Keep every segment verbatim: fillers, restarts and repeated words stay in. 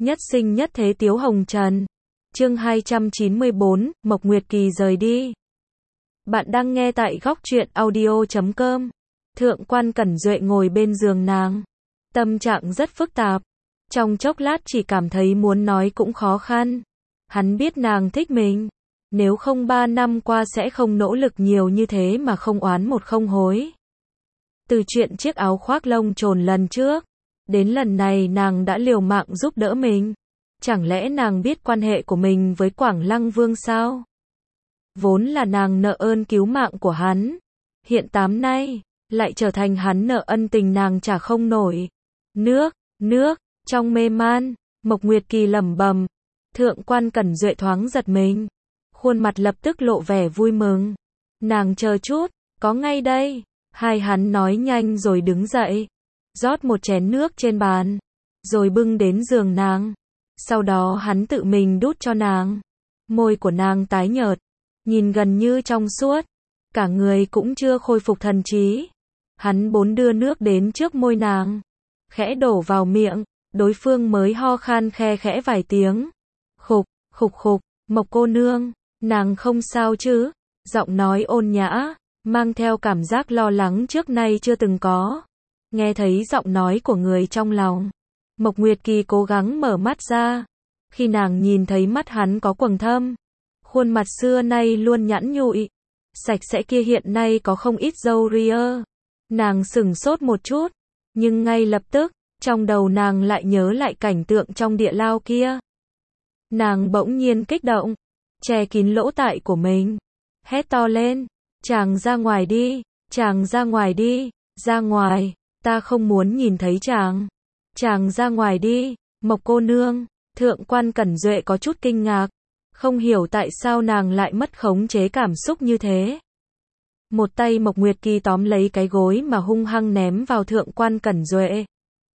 Nhất sinh nhất thế Tiếu Hồng Trần. Chương hai trăm chín mươi bốn, Mộc Nguyệt Kỳ rời đi. Bạn đang nghe tại góc truyện audio chấm com. Thượng quan Cẩn Duệ ngồi bên giường nàng. Tâm trạng rất phức tạp. Trong chốc lát chỉ cảm thấy muốn nói cũng khó khăn. Hắn biết nàng thích mình. Nếu không ba năm qua sẽ không nỗ lực nhiều như thế mà không oán một không hối. Từ chuyện chiếc áo khoác lông trồn lần trước, đến lần này nàng đã liều mạng giúp đỡ mình. Chẳng lẽ nàng biết quan hệ của mình với Quảng Lăng Vương sao? Vốn là nàng nợ ơn cứu mạng của hắn. Hiện tám nay, lại trở thành hắn nợ ân tình nàng trả không nổi. Nước, nước, trong mê man, Mộc Nguyệt Kỳ lẩm bẩm. Thượng quan Cẩn Duệ thoáng giật mình. Khuôn mặt lập tức lộ vẻ vui mừng. Nàng chờ chút, có ngay đây. Hai hắn nói nhanh rồi đứng dậy. Rót một chén nước trên bàn. Rồi bưng đến giường nàng. Sau đó hắn tự mình đút cho nàng. Môi của nàng tái nhợt. Nhìn gần như trong suốt. Cả người cũng chưa khôi phục thần trí. Hắn bốn đưa nước đến trước môi nàng. Khẽ đổ vào miệng. Đối phương mới ho khan khe khẽ vài tiếng. Khục, khục khục, Mộc cô nương. Nàng không sao chứ? Giọng nói ôn nhã, mang theo cảm giác lo lắng trước nay chưa từng có. Nghe thấy giọng nói của người trong lòng. Mộc Nguyệt Kỳ cố gắng mở mắt ra. Khi nàng nhìn thấy mắt hắn có quầng thâm. Khuôn mặt xưa nay luôn nhẵn nhụi. Sạch sẽ kia hiện nay có không ít râu ria. Nàng sửng sốt một chút. Nhưng ngay lập tức, trong đầu nàng lại nhớ lại cảnh tượng trong địa lao kia. Nàng bỗng nhiên kích động. Che kín lỗ tai của mình. Hét to lên. Chàng ra ngoài đi. Chàng ra ngoài đi. Ra ngoài. Ta không muốn nhìn thấy chàng. Chàng ra ngoài đi. Mộc cô nương. Thượng quan Cẩn Duệ có chút kinh ngạc. Không hiểu tại sao nàng lại mất khống chế cảm xúc như thế. Một tay Mộc Nguyệt Kỳ tóm lấy cái gối mà hung hăng ném vào thượng quan Cẩn Duệ.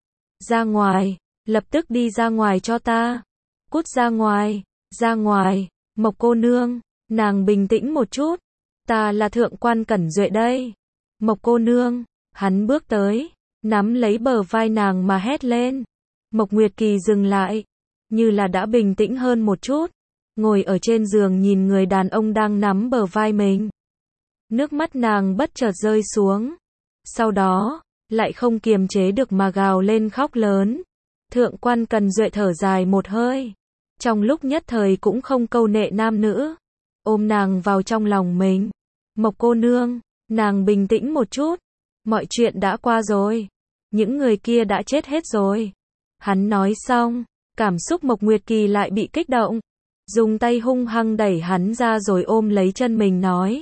Ra ngoài. Lập tức đi ra ngoài cho ta. Cút ra ngoài. Ra ngoài. Mộc cô nương. Nàng bình tĩnh một chút. Ta là thượng quan Cẩn Duệ đây. Mộc cô nương. Hắn bước tới. Nắm lấy bờ vai nàng mà hét lên. Mộc Nguyệt Kỳ dừng lại. Như là đã bình tĩnh hơn một chút. Ngồi ở trên giường nhìn người đàn ông đang nắm bờ vai mình. Nước mắt nàng bất chợt rơi xuống. Sau đó, lại không kiềm chế được mà gào lên khóc lớn. Thượng quan Cẩn Duệ thở dài một hơi. Trong lúc nhất thời cũng không câu nệ nam nữ. Ôm nàng vào trong lòng mình. Mộc cô nương, nàng bình tĩnh một chút. Mọi chuyện đã qua rồi. Những người kia đã chết hết rồi. Hắn nói xong, cảm xúc Mộc Nguyệt Kỳ lại bị kích động. Dùng tay hung hăng đẩy hắn ra rồi ôm lấy chân mình nói.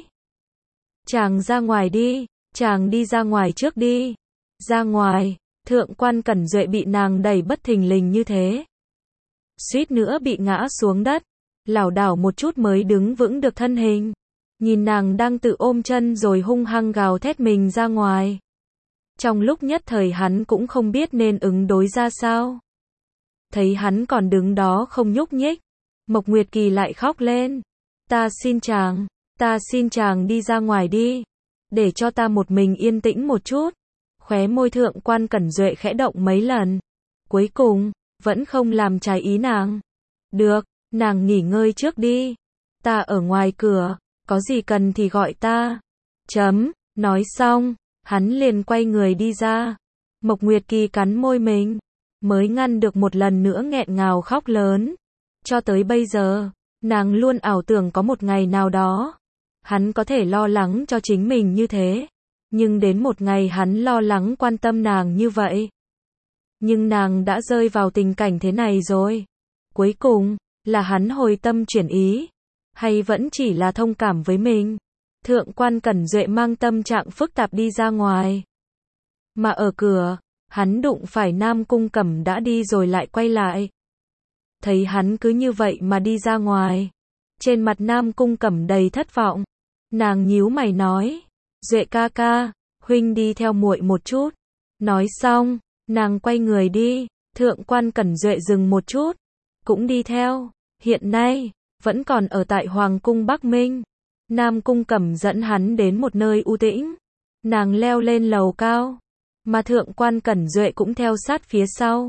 Chàng ra ngoài đi, chàng đi ra ngoài trước đi. Ra ngoài, thượng quan Cẩn Duệ bị nàng đẩy bất thình lình như thế. Suýt nữa bị ngã xuống đất. Lảo đảo một chút mới đứng vững được thân hình. Nhìn nàng đang tự ôm chân rồi hung hăng gào thét mình ra ngoài. Trong lúc nhất thời hắn cũng không biết nên ứng đối ra sao. Thấy hắn còn đứng đó không nhúc nhích. Mộc Nguyệt Kỳ lại khóc lên. Ta xin chàng, ta xin chàng đi ra ngoài đi. Để cho ta một mình yên tĩnh một chút. Khóe môi thượng quan Cẩn Duệ khẽ động mấy lần. Cuối cùng, vẫn không làm trái ý nàng. Được, nàng nghỉ ngơi trước đi. Ta ở ngoài cửa, có gì cần thì gọi ta. Chấm, nói xong, hắn liền quay người đi ra. Mộc Nguyệt Kỳ cắn môi mình, mới ngăn được một lần nữa nghẹn ngào khóc lớn. Cho tới bây giờ, nàng luôn ảo tưởng có một ngày nào đó, hắn có thể lo lắng cho chính mình như thế. Nhưng đến một ngày hắn lo lắng quan tâm nàng như vậy. Nhưng nàng đã rơi vào tình cảnh thế này rồi. Cuối cùng, là hắn hồi tâm chuyển ý, hay vẫn chỉ là thông cảm với mình? Thượng quan Cẩn Duệ mang tâm trạng phức tạp đi ra ngoài. Mà ở cửa, hắn đụng phải Nam Cung Cẩm đã đi rồi lại quay lại. Thấy hắn cứ như vậy mà đi ra ngoài. Trên mặt Nam Cung Cẩm đầy thất vọng. Nàng nhíu mày nói. Duệ ca ca, huynh đi theo muội một chút. Nói xong, nàng quay người đi. Thượng quan Cẩn Duệ dừng một chút. Cũng đi theo. Hiện nay, vẫn còn ở tại Hoàng cung Bắc Minh. Nam Cung Cẩm dẫn hắn đến một nơi u tĩnh. Nàng leo lên lầu cao. Mà thượng quan Cẩn Duệ cũng theo sát phía sau.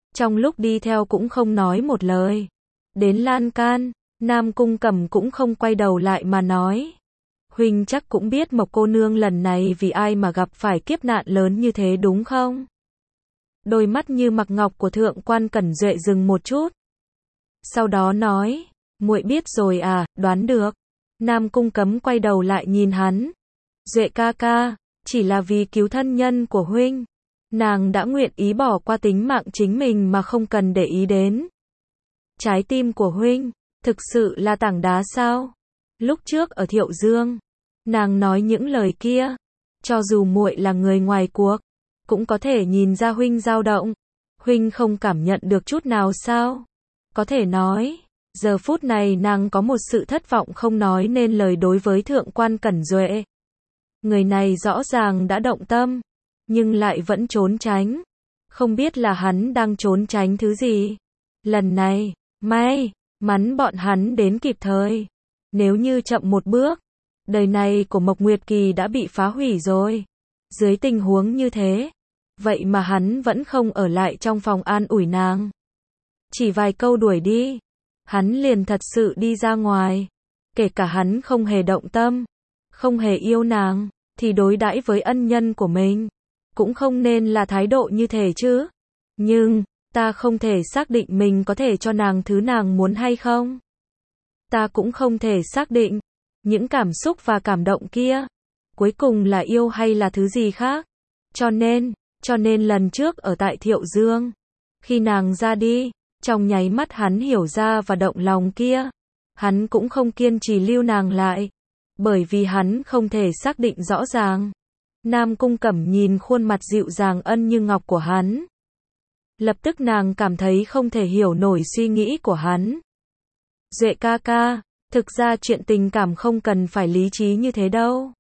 trong lúc đi theo cũng không nói một lời. Đến lan can, Nam Cung Cẩm cũng không quay đầu lại mà nói. Huynh chắc cũng biết Mộc cô nương lần này vì ai mà gặp phải kiếp nạn lớn như thế đúng không? Đôi mắt như mặc ngọc của thượng quan Cẩn Duệ dừng một chút. Sau đó nói, muội biết rồi à, đoán được. Nam Cung Cẩm quay đầu lại nhìn hắn. Duệ ca ca, chỉ là vì cứu thân nhân của huynh. Nàng đã nguyện ý bỏ qua tính mạng chính mình mà không cần để ý đến. Trái tim của huynh, thực sự là tảng đá sao? Lúc trước ở Thiệu Dương, nàng nói những lời kia, cho dù muội là người ngoài cuộc, cũng có thể nhìn ra huynh dao động. Huynh không cảm nhận được chút nào sao? Có thể nói, giờ phút này nàng có một sự thất vọng không nói nên lời đối với thượng quan Cẩn Duệ. Người này rõ ràng đã động tâm, nhưng lại vẫn trốn tránh. Không biết là hắn đang trốn tránh thứ gì. Lần này, may mắn bọn hắn đến kịp thời. Nếu như chậm một bước, đời này của Mộc Nguyệt Kỳ đã bị phá hủy rồi. Dưới tình huống như thế, vậy mà hắn vẫn không ở lại trong phòng an ủi nàng. Chỉ vài câu đuổi đi, hắn liền thật sự đi ra ngoài. Kể cả hắn không hề động tâm, không hề yêu nàng, thì đối đãi với ân nhân của mình, cũng không nên là thái độ như thế chứ. Nhưng, ta không thể xác định mình có thể cho nàng thứ nàng muốn hay không. Ta cũng không thể xác định, những cảm xúc và cảm động kia, cuối cùng là yêu hay là thứ gì khác. Cho nên, cho nên lần trước ở tại Thiệu Dương, khi nàng ra đi, trong nháy mắt hắn hiểu ra và động lòng kia, hắn cũng không kiên trì lưu nàng lại, bởi vì hắn không thể xác định rõ ràng. Nam Cung Cẩm nhìn khuôn mặt dịu dàng ân như ngọc của hắn. Lập tức nàng cảm thấy không thể hiểu nổi suy nghĩ của hắn. Duệ ca ca, thực ra chuyện tình cảm không cần phải lý trí như thế đâu.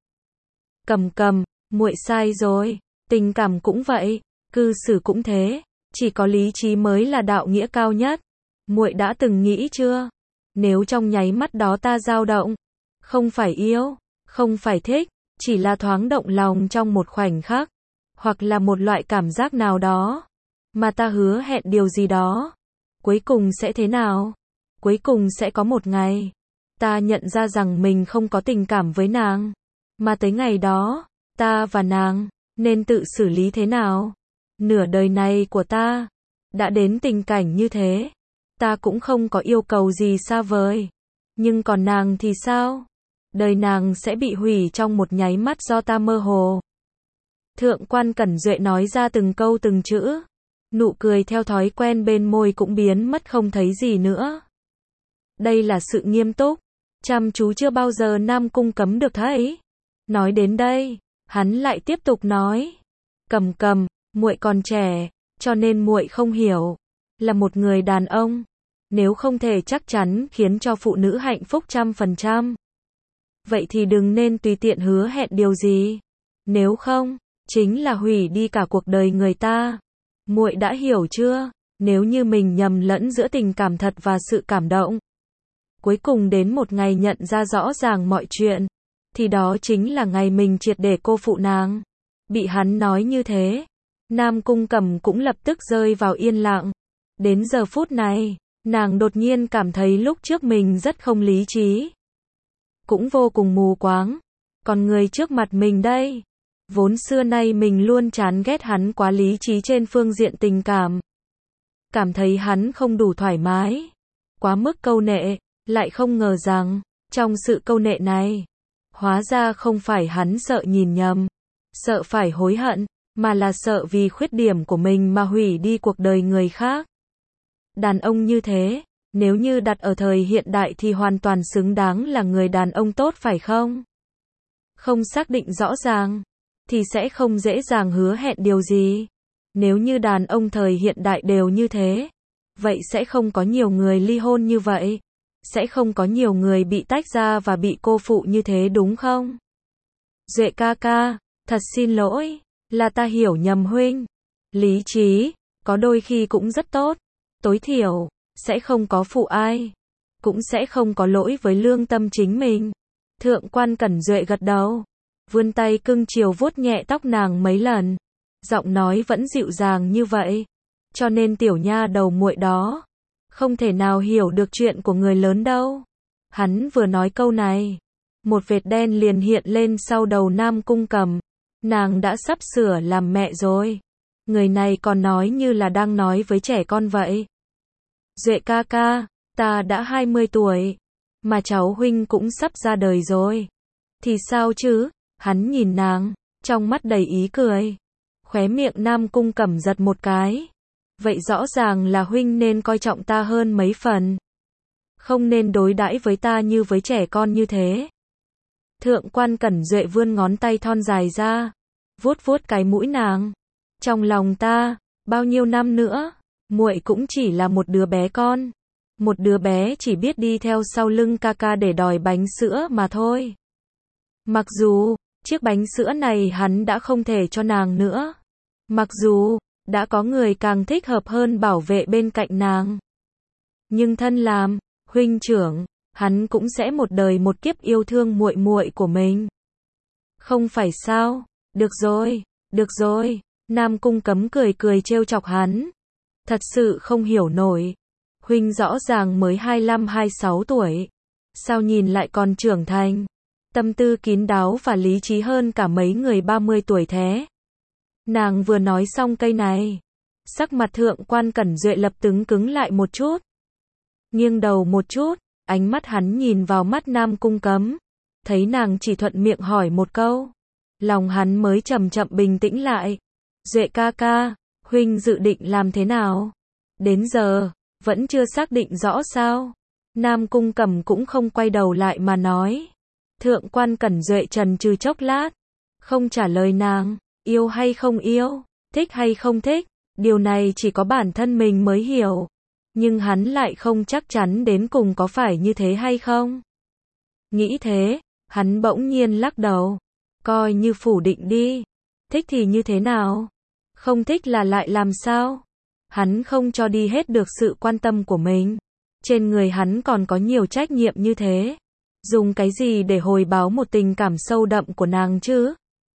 Cầm cầm, muội sai rồi, tình cảm cũng vậy, cư xử cũng thế, chỉ có lý trí mới là đạo nghĩa cao nhất. Muội đã từng nghĩ chưa? Nếu trong nháy mắt đó ta dao động, không phải yêu, không phải thích, chỉ là thoáng động lòng trong một khoảnh khắc, hoặc là một loại cảm giác nào đó, mà ta hứa hẹn điều gì đó, cuối cùng sẽ thế nào? Cuối cùng sẽ có một ngày, ta nhận ra rằng mình không có tình cảm với nàng, mà tới ngày đó, ta và nàng, nên tự xử lý thế nào? Nửa đời này của ta, đã đến tình cảnh như thế, ta cũng không có yêu cầu gì xa vời, nhưng còn nàng thì sao? Đời nàng sẽ bị hủy trong một nháy mắt do ta mơ hồ. Thượng quan Cẩn Duệ nói ra từng câu từng chữ, nụ cười theo thói quen bên môi cũng biến mất không thấy gì nữa. Đây là sự nghiêm túc, chăm chú chưa bao giờ Nam Cung Cẩm được thấy. Nói đến đây, hắn lại tiếp tục nói, Cầm Cầm, muội còn trẻ, cho nên muội không hiểu, là một người đàn ông, nếu không thể chắc chắn khiến cho phụ nữ hạnh phúc trăm phần trăm, vậy thì đừng nên tùy tiện hứa hẹn điều gì, nếu không, chính là hủy đi cả cuộc đời người ta. Muội đã hiểu chưa? Nếu như mình nhầm lẫn giữa tình cảm thật và sự cảm động, cuối cùng đến một ngày nhận ra rõ ràng mọi chuyện, thì đó chính là ngày mình triệt để cô phụ nàng. Bị hắn nói như thế, Nam Cung Cẩm cũng lập tức rơi vào yên lặng. Đến giờ phút này, nàng đột nhiên cảm thấy lúc trước mình rất không lý trí, cũng vô cùng mù quáng. Còn người trước mặt mình đây, vốn xưa nay mình luôn chán ghét hắn quá lý trí trên phương diện tình cảm, cảm thấy hắn không đủ thoải mái, quá mức câu nệ, lại không ngờ rằng, trong sự câu nệ này, hóa ra không phải hắn sợ nhìn nhầm, sợ phải hối hận, mà là sợ vì khuyết điểm của mình mà hủy đi cuộc đời người khác. Đàn ông như thế, nếu như đặt ở thời hiện đại thì hoàn toàn xứng đáng là người đàn ông tốt phải không? Không xác định rõ ràng, thì sẽ không dễ dàng hứa hẹn điều gì. Nếu như đàn ông thời hiện đại đều như thế, vậy sẽ không có nhiều người ly hôn như vậy, sẽ không có nhiều người bị tách ra và bị cô phụ như thế đúng không? Duệ ca ca, thật xin lỗi, là ta hiểu nhầm huynh. Lý trí, có đôi khi cũng rất tốt, tối thiểu, sẽ không có phụ ai, cũng sẽ không có lỗi với lương tâm chính mình. Thượng quan Cẩn Duệ gật đầu, vươn tay cưng chiều vuốt nhẹ tóc nàng mấy lần, giọng nói vẫn dịu dàng như vậy. cho nên tiểu nha đầu muội đó không thể nào hiểu được chuyện của người lớn đâu. Hắn vừa nói câu này, một vệt đen liền hiện lên sau đầu Nam Cung Cẩm. Nàng đã sắp sửa làm mẹ rồi. Người này còn nói như là đang nói với trẻ con vậy. Duệ ca ca, ta đã hai mươi tuổi, mà cháu huynh cũng sắp ra đời rồi. Thì sao chứ? Hắn nhìn nàng, trong mắt đầy ý cười. Khóe miệng Nam Cung Cẩm giật một cái. Vậy rõ ràng là huynh nên coi trọng ta hơn mấy phần. Không nên đối đãi với ta như với trẻ con như thế. Thượng quan Cẩn Duệ vươn ngón tay thon dài ra, vuốt vuốt cái mũi nàng. Trong lòng ta, bao nhiêu năm nữa, muội cũng chỉ là một đứa bé con. Một đứa bé chỉ biết đi theo sau lưng ca ca để đòi bánh sữa mà thôi. Mặc dù, chiếc bánh sữa này hắn đã không thể cho nàng nữa. Mặc dù, đã có người càng thích hợp hơn bảo vệ bên cạnh nàng. Nhưng thân làm huynh trưởng, hắn cũng sẽ một đời một kiếp yêu thương muội muội của mình. Không phải sao? Được rồi, được rồi. Nam Cung Cấm cười cười trêu chọc hắn. Thật sự không hiểu nổi. Huynh rõ ràng mới hai mươi lăm hai mươi sáu tuổi. Sao nhìn lại còn trưởng thành? Tâm tư kín đáo và lý trí hơn cả mấy người ba mươi tuổi thế. Nàng vừa nói xong cây này. Sắc mặt thượng quan Cẩn Duệ lập tức cứng lại một chút. Nghiêng đầu một chút, ánh mắt hắn nhìn vào mắt Nam Cung Cấm. Thấy nàng chỉ thuận miệng hỏi một câu. Lòng hắn mới chậm chậm bình tĩnh lại. Duệ ca ca, huynh dự định làm thế nào? Đến giờ, vẫn chưa xác định rõ sao? Nam Cung Cẩm cũng không quay đầu lại mà nói. Thượng quan Cẩn Duệ trần trừ chốc lát. Không trả lời nàng, yêu hay không yêu, thích hay không thích. Điều này chỉ có bản thân mình mới hiểu. Nhưng hắn lại không chắc chắn đến cùng có phải như thế hay không. Nghĩ thế, hắn bỗng nhiên lắc đầu. Coi như phủ định đi. Thích thì như thế nào? Không thích là lại làm sao? Hắn không cho đi hết được sự quan tâm của mình. Trên người hắn còn có nhiều trách nhiệm như thế. Dùng cái gì để hồi báo một tình cảm sâu đậm của nàng chứ?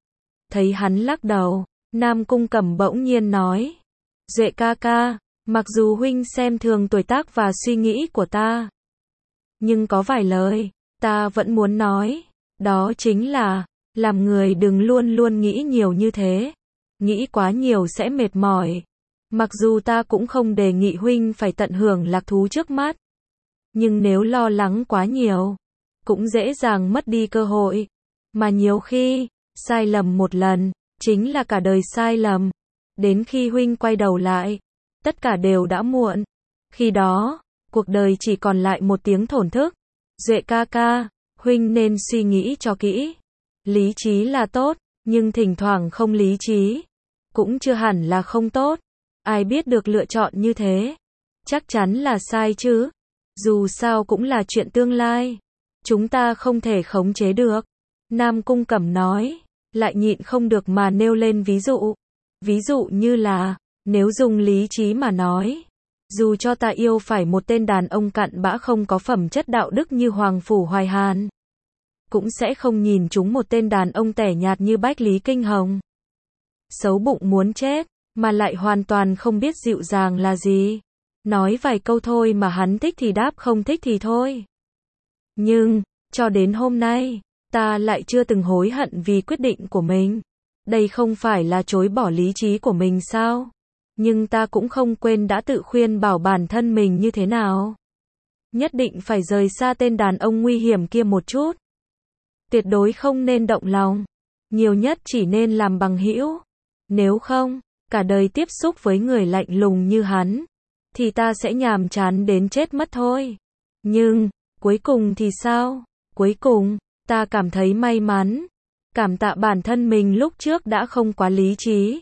Thấy hắn lắc đầu, Nam Cung Cẩm bỗng nhiên nói. Duệ ca ca, mặc dù huynh xem thường tuổi tác và suy nghĩ của ta, nhưng có vài lời, ta vẫn muốn nói. Đó chính là, làm người đừng luôn luôn nghĩ nhiều như thế. Nghĩ quá nhiều sẽ mệt mỏi. Mặc dù ta cũng không đề nghị huynh phải tận hưởng lạc thú trước mắt. Nhưng nếu lo lắng quá nhiều, cũng dễ dàng mất đi cơ hội. Mà nhiều khi, sai lầm một lần, chính là cả đời sai lầm. Đến khi huynh quay đầu lại, tất cả đều đã muộn. Khi đó, cuộc đời chỉ còn lại một tiếng thổn thức. Duệ ca ca, huynh nên suy nghĩ cho kỹ. Lý trí là tốt, nhưng thỉnh thoảng không lý trí, cũng chưa hẳn là không tốt. Ai biết được lựa chọn như thế, chắc chắn là sai chứ. Dù sao cũng là chuyện tương lai, chúng ta không thể khống chế được. Nam Cung Cẩm nói, lại nhịn không được mà nêu lên ví dụ. Ví dụ như là, nếu dùng lý trí mà nói, dù cho ta yêu phải một tên đàn ông cặn bã không có phẩm chất đạo đức như Hoàng Phủ Hoài Hàn, cũng sẽ không nhìn chúng một tên đàn ông tẻ nhạt như Bách Lý Kinh Hồng. Xấu bụng muốn chết, mà lại hoàn toàn không biết dịu dàng là gì. Nói vài câu thôi mà hắn thích thì đáp, không thích thì thôi. Nhưng, cho đến hôm nay, ta lại chưa từng hối hận vì quyết định của mình. Đây không phải là chối bỏ lý trí của mình sao? Nhưng ta cũng không quên đã tự khuyên bảo bản thân mình như thế nào. Nhất định phải rời xa tên đàn ông nguy hiểm kia một chút. Tuyệt đối không nên động lòng. Nhiều nhất chỉ nên làm bằng hữu. Nếu không, cả đời tiếp xúc với người lạnh lùng như hắn, thì ta sẽ nhàm chán đến chết mất thôi. Nhưng, cuối cùng thì sao? Cuối cùng, ta cảm thấy may mắn. Cảm tạ bản thân mình lúc trước đã không quá lý trí.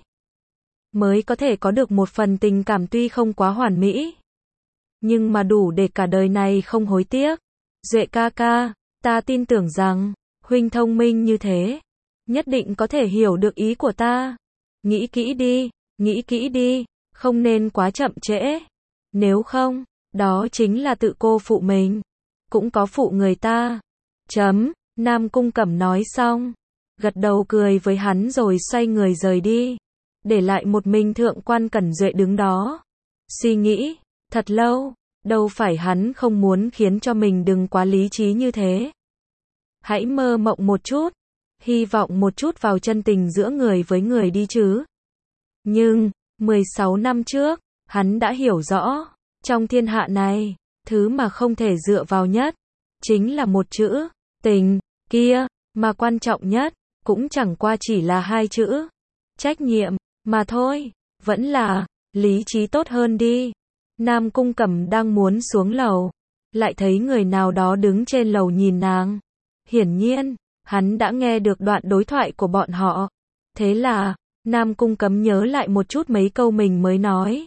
Mới có thể có được một phần tình cảm tuy không quá hoàn mỹ, nhưng mà đủ để cả đời này không hối tiếc. Duệ ca ca, ta tin tưởng rằng, huynh thông minh như thế, nhất định có thể hiểu được ý của ta. Nghĩ kỹ đi, nghĩ kỹ đi, không nên quá chậm trễ. Nếu không, đó chính là tự cô phụ mình, cũng có phụ người ta. Chấm, Nam Cung Cẩm nói xong, gật đầu cười với hắn rồi xoay người rời đi. để lại một mình thượng quan Cẩn Duệ đứng đó. Suy nghĩ, thật lâu, đâu phải hắn không muốn khiến cho mình đừng quá lý trí như thế. Hãy mơ mộng một chút, hy vọng một chút vào chân tình giữa người với người đi chứ. Nhưng, mười sáu năm trước, hắn đã hiểu rõ, trong thiên hạ này, thứ mà không thể dựa vào nhất, chính là một chữ, tình, kia, mà quan trọng nhất, cũng chẳng qua chỉ là hai chữ, trách nhiệm, mà thôi, vẫn là, lý trí tốt hơn đi. Nam Cung Cẩm đang muốn xuống lầu, lại thấy người nào đó đứng trên lầu nhìn nàng. Hiển nhiên, hắn đã nghe được đoạn đối thoại của bọn họ. Thế là, Nam Cung Cẩm nhớ lại một chút mấy câu mình mới nói.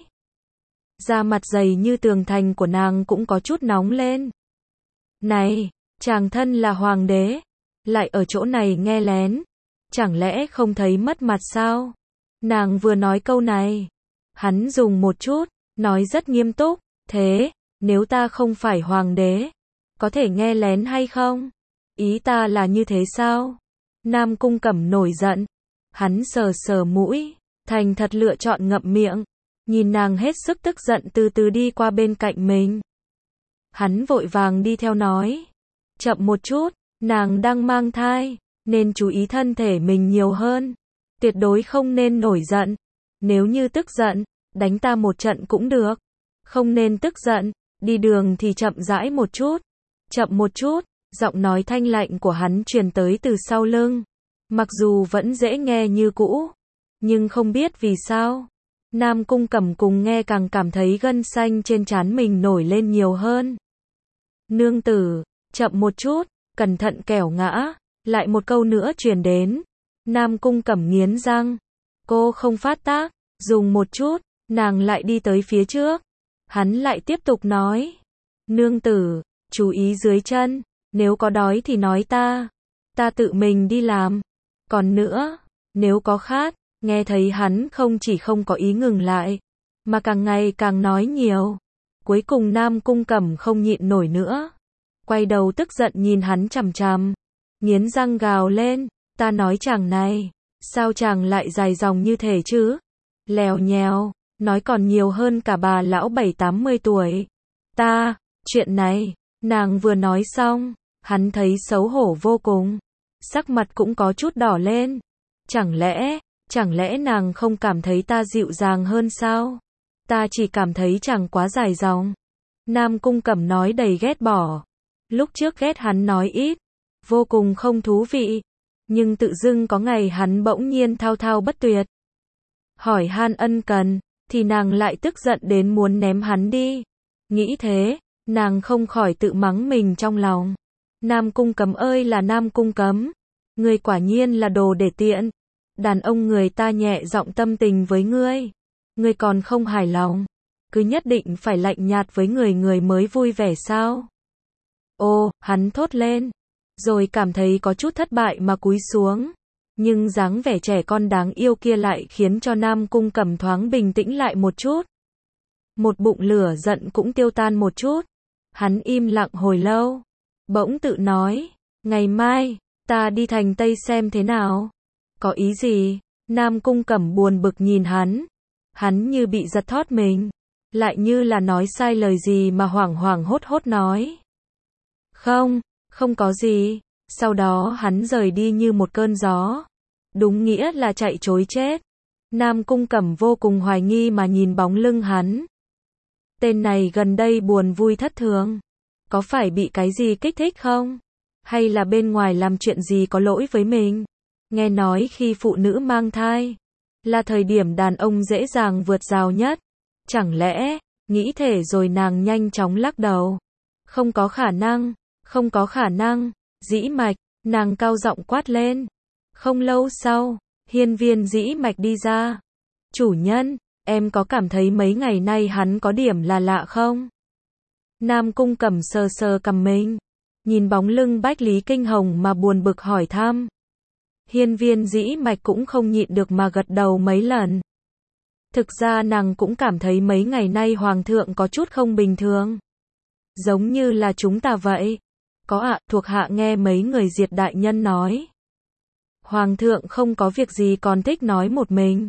Da mặt dày như tường thành của nàng cũng có chút nóng lên. Này, chàng thân là hoàng đế, lại ở chỗ này nghe lén, chẳng lẽ không thấy mất mặt sao? Nàng vừa nói câu này, hắn dùng một chút, nói rất nghiêm túc, thế, nếu ta không phải hoàng đế, có thể nghe lén hay không? Ý ta là như thế sao? Nam Cung Cẩm nổi giận, hắn sờ sờ mũi, thành thật lựa chọn ngậm miệng, nhìn nàng hết sức tức giận từ từ đi qua bên cạnh mình. Hắn vội vàng đi theo nói, chậm một chút, nàng đang mang thai, nên chú ý thân thể mình nhiều hơn, tuyệt đối không nên nổi giận, nếu như tức giận, đánh ta một trận cũng được, không nên tức giận, đi đường thì chậm rãi một chút, chậm một chút, giọng nói thanh lạnh của hắn truyền tới từ sau lưng, mặc dù vẫn dễ nghe như cũ, nhưng không biết vì sao, Nam Cung Cẩm cùng nghe càng cảm thấy gân xanh trên trán mình nổi lên nhiều hơn. Nương tử, chậm một chút, cẩn thận kẻo ngã, lại một câu nữa truyền đến. Nam Cung Cẩm nghiến răng, cô không phát tác, dùng một chút, nàng lại đi tới phía trước. Hắn lại tiếp tục nói, nương tử, chú ý dưới chân, nếu có đói thì nói ta, ta tự mình đi làm. Còn nữa, nếu có khát, nghe thấy hắn không chỉ không có ý ngừng lại, mà càng ngày càng nói nhiều. Cuối cùng Nam Cung Cẩm không nhịn nổi nữa, quay đầu tức giận nhìn hắn chằm chằm, nghiến răng gào lên, ta nói chàng này, sao chàng lại dài dòng như thế chứ? Lèo nhèo, nói còn nhiều hơn cả bà lão bảy tám mươi tuổi. Ta, chuyện này, nàng vừa nói xong, hắn thấy xấu hổ vô cùng, sắc mặt cũng có chút đỏ lên. Chẳng lẽ, chẳng lẽ nàng không cảm thấy ta dịu dàng hơn sao? Ta chỉ cảm thấy chàng quá dài dòng. Nam Cung Cẩm nói đầy ghét bỏ. Lúc trước ghét hắn nói ít, vô cùng không thú vị, nhưng tự dưng có ngày hắn bỗng nhiên thao thao bất tuyệt, hỏi han ân cần, thì nàng lại tức giận đến muốn ném hắn đi. Nghĩ thế, nàng không khỏi tự mắng mình trong lòng. Nam Cung Cẩm ơi là Nam Cung Cẩm, ngươi quả nhiên là đồ để tiện. Đàn ông người ta nhẹ giọng tâm tình với ngươi, ngươi còn không hài lòng, cứ nhất định phải lạnh nhạt với người người mới vui vẻ sao? Ô, hắn thốt lên, rồi cảm thấy có chút thất bại mà cúi xuống, nhưng dáng vẻ trẻ con đáng yêu kia lại khiến cho Nam Cung Cẩm thoáng bình tĩnh lại một chút. Một bụng lửa giận cũng tiêu tan một chút. Hắn im lặng hồi lâu, bỗng tự nói, ngày mai, ta đi thành Tây xem thế nào. Có ý gì? Nam Cung Cẩm buồn bực nhìn hắn. Hắn như bị giật thót mình, lại như là nói sai lời gì mà hoảng hoảng hốt hốt nói. Không, không có gì. Sau đó hắn rời đi như một cơn gió. Đúng nghĩa là chạy trối chết. Nam Cung Cẩm vô cùng hoài nghi mà nhìn bóng lưng hắn. Tên này gần đây buồn vui thất thường. Có phải bị cái gì kích thích không? Hay là bên ngoài làm chuyện gì có lỗi với mình? Nghe nói khi phụ nữ mang thai, là thời điểm đàn ông dễ dàng vượt rào nhất. Chẳng lẽ, nghĩ thể rồi nàng nhanh chóng lắc đầu. Không có khả năng, không có khả năng, Dĩ Mạch, nàng cao giọng quát lên. Không lâu sau, hiên viên Dĩ Mạch đi ra. Chủ nhân, em có cảm thấy mấy ngày nay hắn có điểm là lạ không? Nam Cung Cẩm sờ sờ cằm mình, nhìn bóng lưng Bách Lý Kinh Hồng mà buồn bực hỏi thăm. Hiên viên Dĩ Mạch cũng không nhịn được mà gật đầu mấy lần. Thực ra nàng cũng cảm thấy mấy ngày nay Hoàng thượng có chút không bình thường. Giống như là chúng ta vậy. Có ạ, à, thuộc hạ nghe mấy người Diệt đại nhân nói. Hoàng thượng không có việc gì còn thích nói một mình.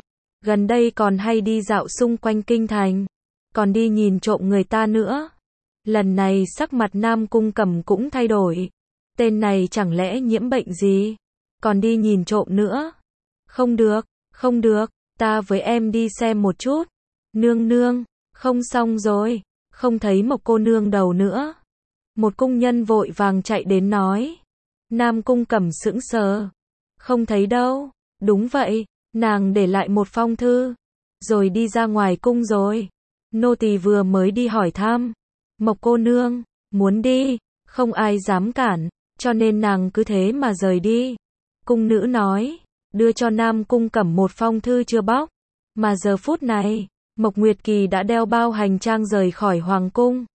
Gần đây còn hay đi dạo xung quanh kinh thành, còn đi nhìn trộm người ta nữa. Lần này sắc mặt Nam Cung Cẩm cũng thay đổi. Tên này chẳng lẽ nhiễm bệnh gì? Còn đi nhìn trộm nữa? Không được, không được, ta với em đi xem một chút. Nương nương, không xong rồi, không thấy Mộc cô nương đâu nữa. Một cung nhân vội vàng chạy đến nói. Nam Cung Cẩm sững sờ. Không thấy đâu, đúng vậy, nàng để lại một phong thư, rồi đi ra ngoài cung rồi. Nô tỳ vừa mới đi hỏi thăm. Mộc cô nương, muốn đi, không ai dám cản, cho nên nàng cứ thế mà rời đi. Cung nữ nói, đưa cho Nam Cung Cẩm một phong thư chưa bóc. Mà giờ phút này, Mộc Nguyệt Kỳ đã đeo bao hành trang rời khỏi hoàng cung.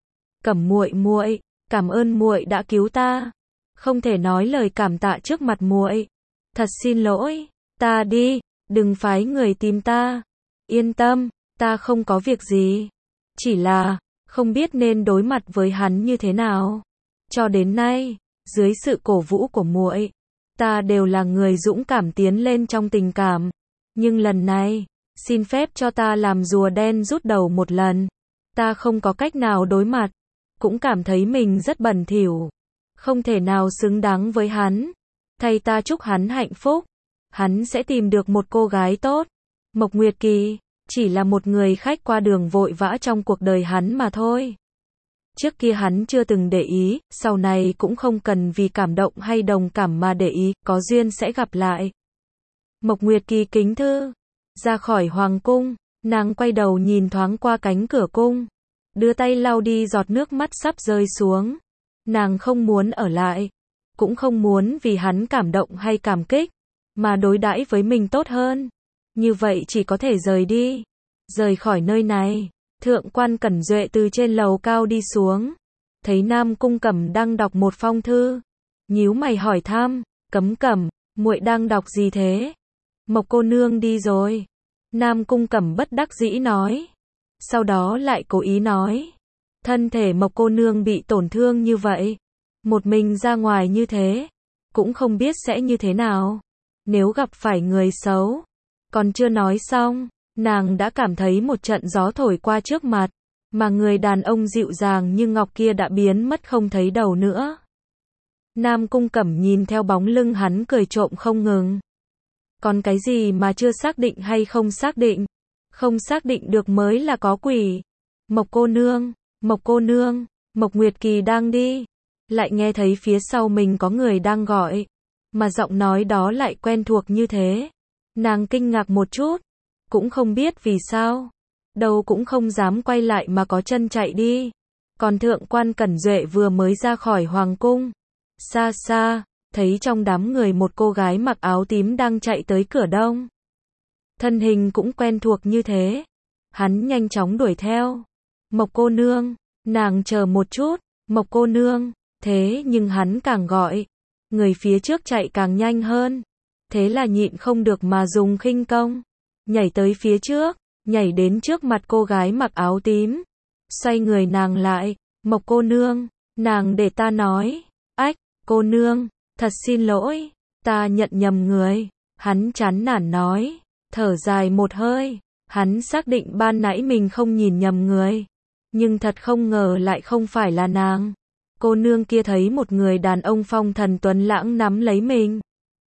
Cẩm muội muội, cảm ơn muội đã cứu ta. Không thể nói lời cảm tạ trước mặt muội. Thật xin lỗi, ta đi, đừng phái người tìm ta. Yên tâm, ta không có việc gì. Chỉ là, không biết nên đối mặt với hắn như thế nào. Cho đến nay, dưới sự cổ vũ của muội, ta đều là người dũng cảm tiến lên trong tình cảm. Nhưng lần này, xin phép cho ta làm rùa đen rút đầu một lần. Ta không có cách nào đối mặt, cũng cảm thấy mình rất bẩn thỉu, không thể nào xứng đáng với hắn. Thay ta chúc hắn hạnh phúc, hắn sẽ tìm được một cô gái tốt. Mộc Nguyệt Kỳ chỉ là một người khách qua đường vội vã trong cuộc đời hắn mà thôi. Trước kia hắn chưa từng để ý, sau này cũng không cần vì cảm động hay đồng cảm mà để ý, có duyên sẽ gặp lại. Mộc Nguyệt Kỳ kính thư, ra khỏi hoàng cung, nàng quay đầu nhìn thoáng qua cánh cửa cung, đưa tay lau đi giọt nước mắt sắp rơi xuống. Nàng không muốn ở lại, cũng không muốn vì hắn cảm động hay cảm kích, mà đối đãi với mình tốt hơn. Như vậy chỉ có thể rời đi, rời khỏi nơi này. Thượng quan Cẩn Duệ từ trên lầu cao đi xuống, thấy Nam Cung Cẩm đang đọc một phong thư, nhíu mày hỏi thăm, Cẩm Cẩm, muội đang đọc gì thế? Mộc cô nương đi rồi. Nam Cung Cẩm bất đắc dĩ nói, sau đó lại cố ý nói, thân thể Mộc cô nương bị tổn thương như vậy, một mình ra ngoài như thế, cũng không biết sẽ như thế nào, nếu gặp phải người xấu. Còn chưa nói xong, nàng đã cảm thấy một trận gió thổi qua trước mặt, mà người đàn ông dịu dàng như ngọc kia đã biến mất không thấy đâu nữa. Nam Cung Cẩm nhìn theo bóng lưng hắn cười trộm không ngừng. Còn cái gì mà chưa xác định hay không xác định? Không xác định được mới là có quỷ. Mộc cô nương, Mộc cô nương, Mộc Nguyệt Kỳ đang đi, lại nghe thấy phía sau mình có người đang gọi, mà giọng nói đó lại quen thuộc như thế. Nàng kinh ngạc một chút, cũng không biết vì sao, đâu cũng không dám quay lại mà có chân chạy đi. Còn thượng quan Cẩn Duệ vừa mới ra khỏi hoàng cung, xa xa, thấy trong đám người một cô gái mặc áo tím đang chạy tới cửa đông. Thân hình cũng quen thuộc như thế. Hắn nhanh chóng đuổi theo. Mộc cô nương, nàng chờ một chút, Mộc cô nương, thế nhưng hắn càng gọi, người phía trước chạy càng nhanh hơn. Thế là nhịn không được mà dùng khinh công, nhảy tới phía trước, nhảy đến trước mặt cô gái mặc áo tím. Xoay người nàng lại, Mộc cô nương, nàng để ta nói. Ách, cô nương, thật xin lỗi, ta nhận nhầm người. Hắn chán nản nói, thở dài một hơi. Hắn xác định ban nãy mình không nhìn nhầm người, nhưng thật không ngờ lại không phải là nàng. Cô nương kia thấy một người đàn ông phong thần tuấn lãng nắm lấy mình,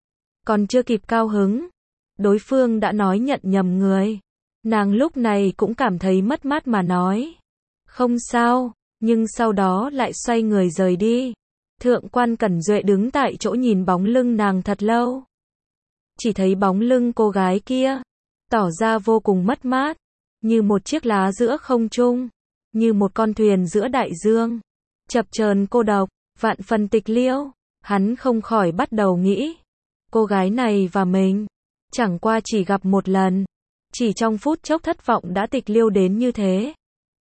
còn chưa kịp cao hứng, đối phương đã nói nhận nhầm người. Nàng lúc này cũng cảm thấy mất mát mà nói, không sao, nhưng sau đó lại xoay người rời đi. Thượng quan Cẩn Duệ đứng tại chỗ nhìn bóng lưng nàng thật lâu. Chỉ thấy bóng lưng cô gái kia, tỏ ra vô cùng mất mát, như một chiếc lá giữa không trung, như một con thuyền giữa đại dương, chập chờn cô độc, vạn phần tịch liêu. Hắn không khỏi bắt đầu nghĩ, cô gái này và mình, chẳng qua chỉ gặp một lần, chỉ trong phút chốc thất vọng đã tịch liêu đến như thế.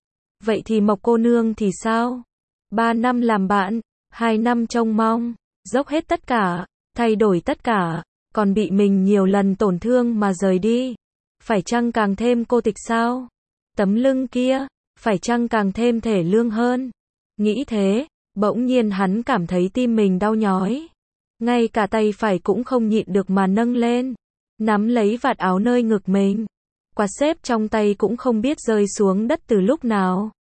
Vậy thì Mộc cô nương thì sao? Ba năm làm bạn, hai năm trông mong, dốc hết tất cả, thay đổi tất cả, còn bị mình nhiều lần tổn thương mà rời đi. Phải chăng càng thêm cô tịch sao? Tấm lưng kia, phải chăng càng thêm thể lương hơn? Nghĩ thế, bỗng nhiên hắn cảm thấy tim mình đau nhói. Ngay cả tay phải cũng không nhịn được mà nâng lên. nắm lấy vạt áo nơi ngực mình. Quạt xếp trong tay cũng không biết rơi xuống đất từ lúc nào.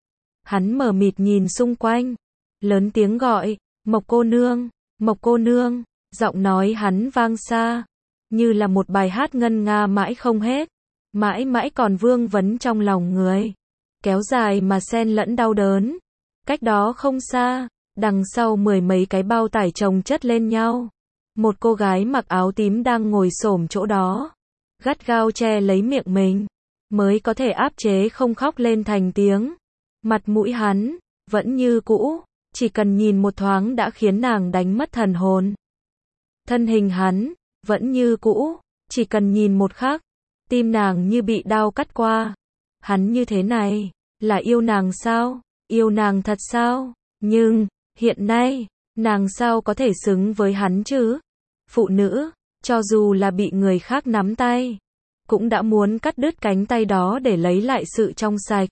Hắn mờ mịt nhìn xung quanh, lớn tiếng gọi, Mộc cô nương, Mộc cô nương, giọng nói hắn vang xa, như là một bài hát ngân nga mãi không hết, mãi mãi còn vương vấn trong lòng người, kéo dài mà xen lẫn đau đớn. Cách đó không xa, đằng sau mười mấy cái bao tải chồng chất lên nhau, một cô gái mặc áo tím đang ngồi xổm chỗ đó, gắt gao che lấy miệng mình, mới có thể áp chế không khóc lên thành tiếng. Mặt mũi hắn, vẫn như cũ, chỉ cần nhìn một thoáng đã khiến nàng đánh mất thần hồn. Thân hình hắn, vẫn như cũ, chỉ cần nhìn một khắc, tim nàng như bị đao cắt qua. Hắn như thế này, là yêu nàng sao? Yêu nàng thật sao? Nhưng, hiện nay, nàng sao có thể xứng với hắn chứ? Phụ nữ, cho dù là bị người khác nắm tay, cũng đã muốn cắt đứt cánh tay đó để lấy lại sự trong sạch.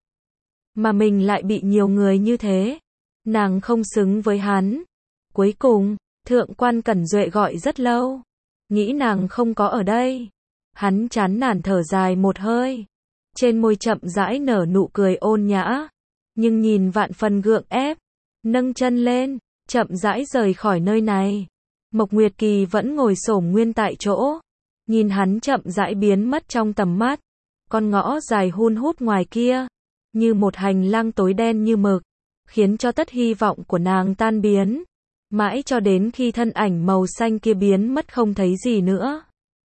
Mà mình lại bị nhiều người như thế. Nàng không xứng với hắn. Cuối cùng, Thượng quan Cẩn Duệ gọi rất lâu. Nghĩ nàng không có ở đây. Hắn chán nản thở dài một hơi. Trên môi chậm rãi nở nụ cười ôn nhã. Nhưng nhìn vạn phần gượng ép. Nâng chân lên, chậm rãi rời khỏi nơi này. Mộc Nguyệt Kỳ vẫn ngồi xổm nguyên tại chỗ. Nhìn hắn chậm rãi biến mất trong tầm mắt. Con ngõ dài hun hút ngoài kia, như một hành lang tối đen như mực, khiến cho tất hy vọng của nàng tan biến, mãi cho đến khi thân ảnh màu xanh kia biến mất không thấy gì nữa.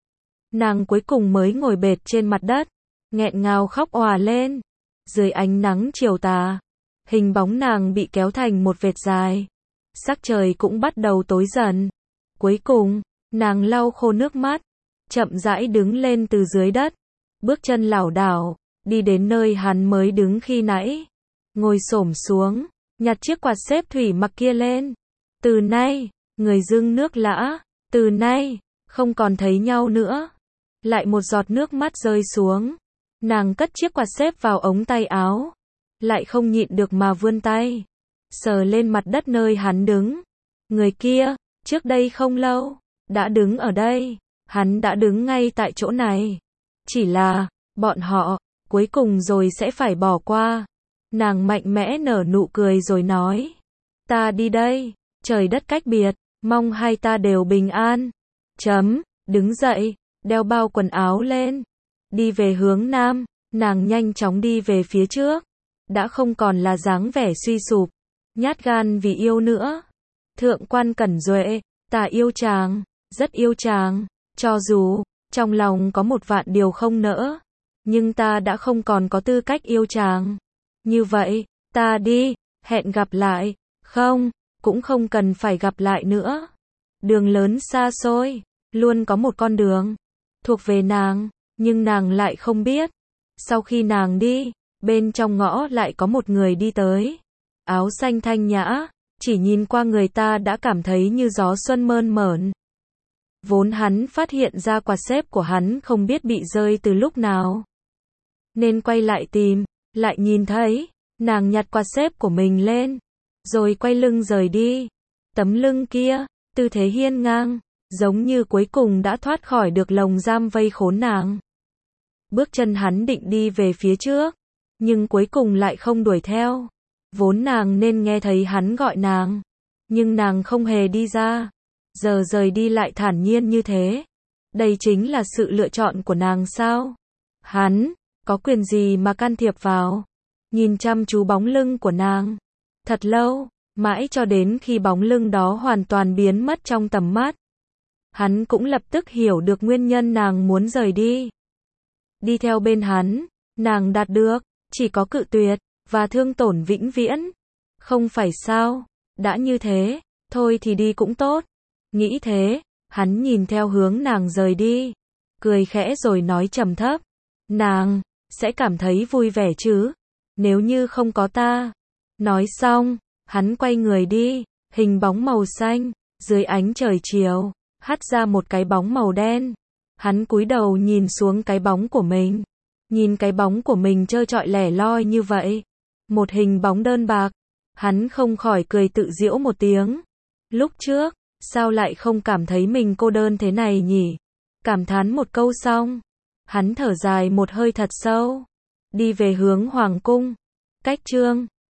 Nàng cuối cùng mới ngồi bệt trên mặt đất, nghẹn ngào khóc òa lên. Dưới ánh nắng chiều tà, hình bóng nàng bị kéo thành một vệt dài. Sắc trời cũng bắt đầu tối dần. Cuối cùng, nàng lau khô nước mắt, chậm rãi đứng lên từ dưới đất, bước chân lảo đảo, đi đến nơi hắn mới đứng khi nãy, ngồi xổm xuống, nhặt chiếc quạt xếp thủy mặc kia lên. Từ nay, người dưng nước lã, từ nay, không còn thấy nhau nữa. Lại một giọt nước mắt rơi xuống, nàng cất chiếc quạt xếp vào ống tay áo, lại không nhịn được mà vươn tay, sờ lên mặt đất nơi hắn đứng. Người kia, trước đây không lâu, đã đứng ở đây, hắn đã đứng ngay tại chỗ này. Chỉ là, bọn họ, cuối cùng rồi sẽ phải bỏ qua. Nàng mạnh mẽ nở nụ cười rồi nói, ta đi đây, trời đất cách biệt, mong hai ta đều bình an. Chấm, đứng dậy, đeo bao quần áo lên, đi về hướng nam, nàng nhanh chóng đi về phía trước, đã không còn là dáng vẻ suy sụp, nhát gan vì yêu nữa. Thượng quan Cẩn Duệ, ta yêu chàng, rất yêu chàng, cho dù, trong lòng có một vạn điều không nỡ, nhưng ta đã không còn có tư cách yêu chàng. Như vậy, ta đi, hẹn gặp lại, không, cũng không cần phải gặp lại nữa. Đường lớn xa xôi, luôn có một con đường, thuộc về nàng, nhưng nàng lại không biết. Sau khi nàng đi, bên trong ngõ lại có một người đi tới. Áo xanh thanh nhã, chỉ nhìn qua người ta đã cảm thấy như gió xuân mơn mởn. Vốn hắn phát hiện ra quạt xếp của hắn không biết bị rơi từ lúc nào, nên quay lại tìm, lại nhìn thấy, nàng nhặt quạt xếp của mình lên, rồi quay lưng rời đi. Tấm lưng kia, tư thế hiên ngang, giống như cuối cùng đã thoát khỏi được lồng giam vây khốn nàng. Bước chân hắn định đi về phía trước, nhưng cuối cùng lại không đuổi theo. Vốn nàng nên nghe thấy hắn gọi nàng, nhưng nàng không hề đi ra. Giờ rời đi lại thản nhiên như thế. Đây chính là sự lựa chọn của nàng sao? Hắn, có quyền gì mà can thiệp vào? Nhìn chăm chú bóng lưng của nàng. Thật lâu, mãi cho đến khi bóng lưng đó hoàn toàn biến mất trong tầm mắt. Hắn cũng lập tức hiểu được nguyên nhân nàng muốn rời đi. Đi theo bên hắn, nàng đạt được, chỉ có cự tuyệt, và thương tổn vĩnh viễn. Không phải sao? Đã như thế, thôi thì đi cũng tốt. Nghĩ thế, hắn nhìn theo hướng nàng rời đi, cười khẽ rồi nói trầm thấp, nàng, sẽ cảm thấy vui vẻ chứ, nếu như không có ta. Nói xong, hắn quay người đi, hình bóng màu xanh, dưới ánh trời chiều, hắt ra một cái bóng màu đen. Hắn cúi đầu nhìn xuống cái bóng của mình, nhìn cái bóng của mình trơ trọi lẻ loi như vậy, một hình bóng đơn bạc, hắn không khỏi cười tự giễu một tiếng. Lúc trước, sao lại không cảm thấy mình cô đơn thế này nhỉ? Cảm thán một câu xong, hắn thở dài một hơi thật sâu, đi về hướng hoàng cung. Cách chương